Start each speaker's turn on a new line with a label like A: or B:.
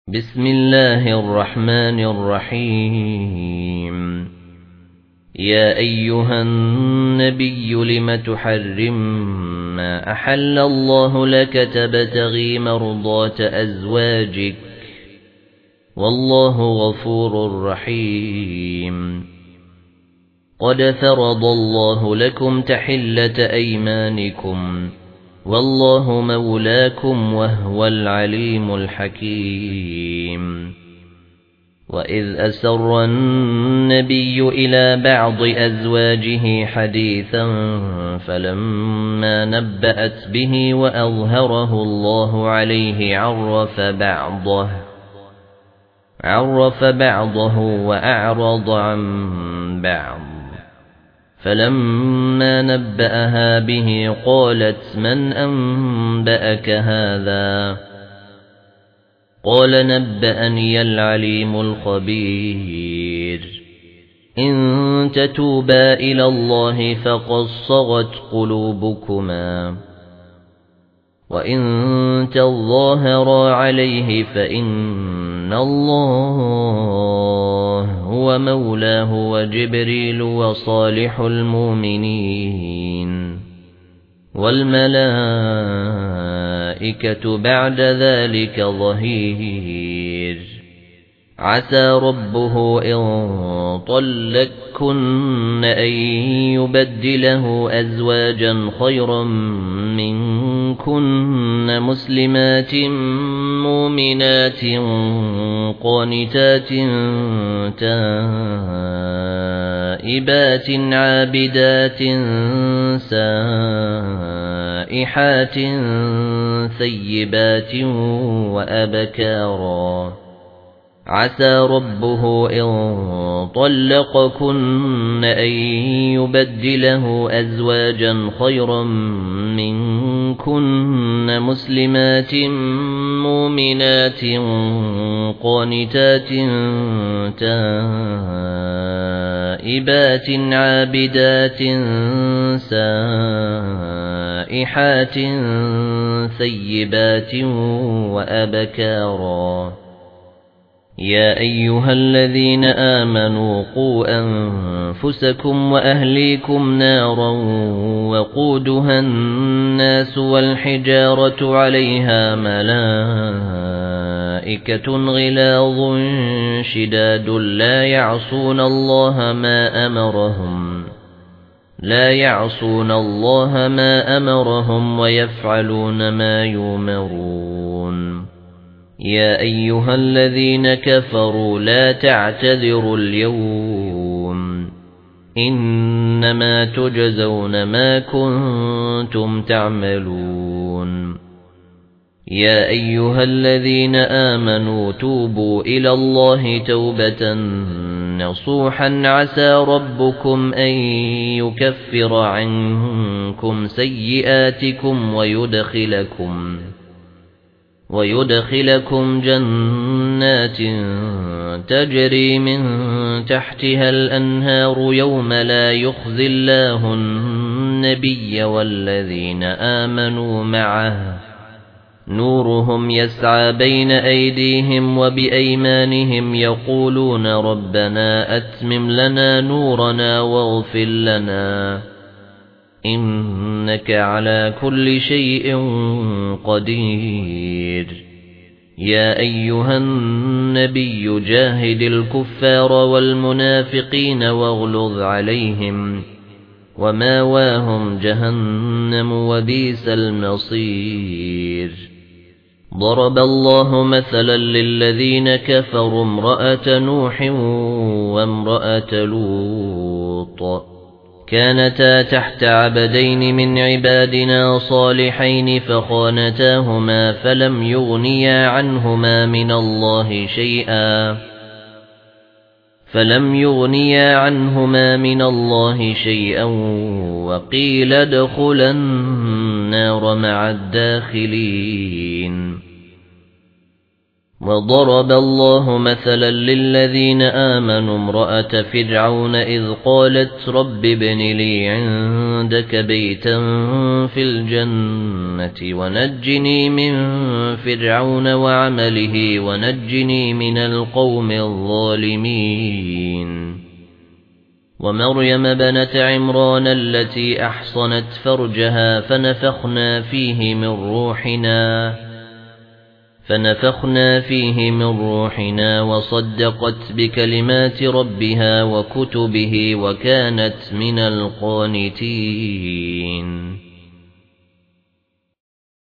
A: بسم الله الرحمن الرحيم يا أيها النبي لم تحرم ما أحل الله لك تبتغي مرضات أزواجك والله غفور رحيم قد فرض الله لكم تحلة أيمانكم والله مولاكم وهو العليم الحكيم وإذ أسر النبي إلى بعض أزواجه حديثا فلما نبأت به وأظهره الله عليه عرف بعضه وأعرض عن بعض فلما نبأها به قالت من أنبأك هذا قال نبأني العليم الخبير إن تتوبا إلى الله فقد صغت قلوبكما وإن تظاهرا عليه فإن الله هو مولاه وجبريل وصالح المؤمنين والملائكة بعد ذلك ظهير عسى ربه إن طلقكن أن يبدله أزواجا خيرا منكن مسلمات مؤمنات قانتات تائبات عابدات سائحات ثيبات وأبكارا عسى ربه إن طلقكن أن يبدله أزواجا خيرا منكن مسلمات مؤمنات قانتات تائبات عابدات سائحات ثيبات وأبكارا يا أيها الذين آمنوا قوا أنفسكم وأهليكم نارا وقودها الناس والحجارة عليها ملائكة غلاظ شداد لا يعصون الله ما أمرهم ويفعلون ما يؤمرون يا أيها الذين كفروا لا تعتذروا اليوم إنما تجزون ما كنتم تعملون يا أيها الذين آمنوا توبوا إلى الله توبة نصوحا عسى ربكم أن يكفر عنكم سيئاتكم ويدخلكم جنات تجري من تحتها الأنهار يوم لا يخزي الله النبي والذين آمنوا معه نورهم يسعى بين أيديهم وبأيمانهم يقولون ربنا أتمم لنا نورنا واغفر لنا إنك على كل شيء قدير يا أيها النبي جاهد الكفار والمنافقين واغلظ عليهم وماواهم جهنم وبئس المصير ضرب الله مثلا للذين كفروا امرأة نوح وامرأة لوط كانتا تحت عبدين من عبادنا صالحين فخانتاهما فلم يغنيا عنهما من الله شيئا وقيل ادخلا النار مع الداخلين وضرب الله مثلا للذين آمنوا امرأة فرعون إذ قالت رب ابن لي عندك بيتا في الجنة ونجني من فرعون وعمله ونجني من القوم الظالمين ومريم بنت عمران التي أحصنت فرجها فنفخنا فيه من روحنا وصدقت بكلمات ربها وكتبه وكانت من القانتين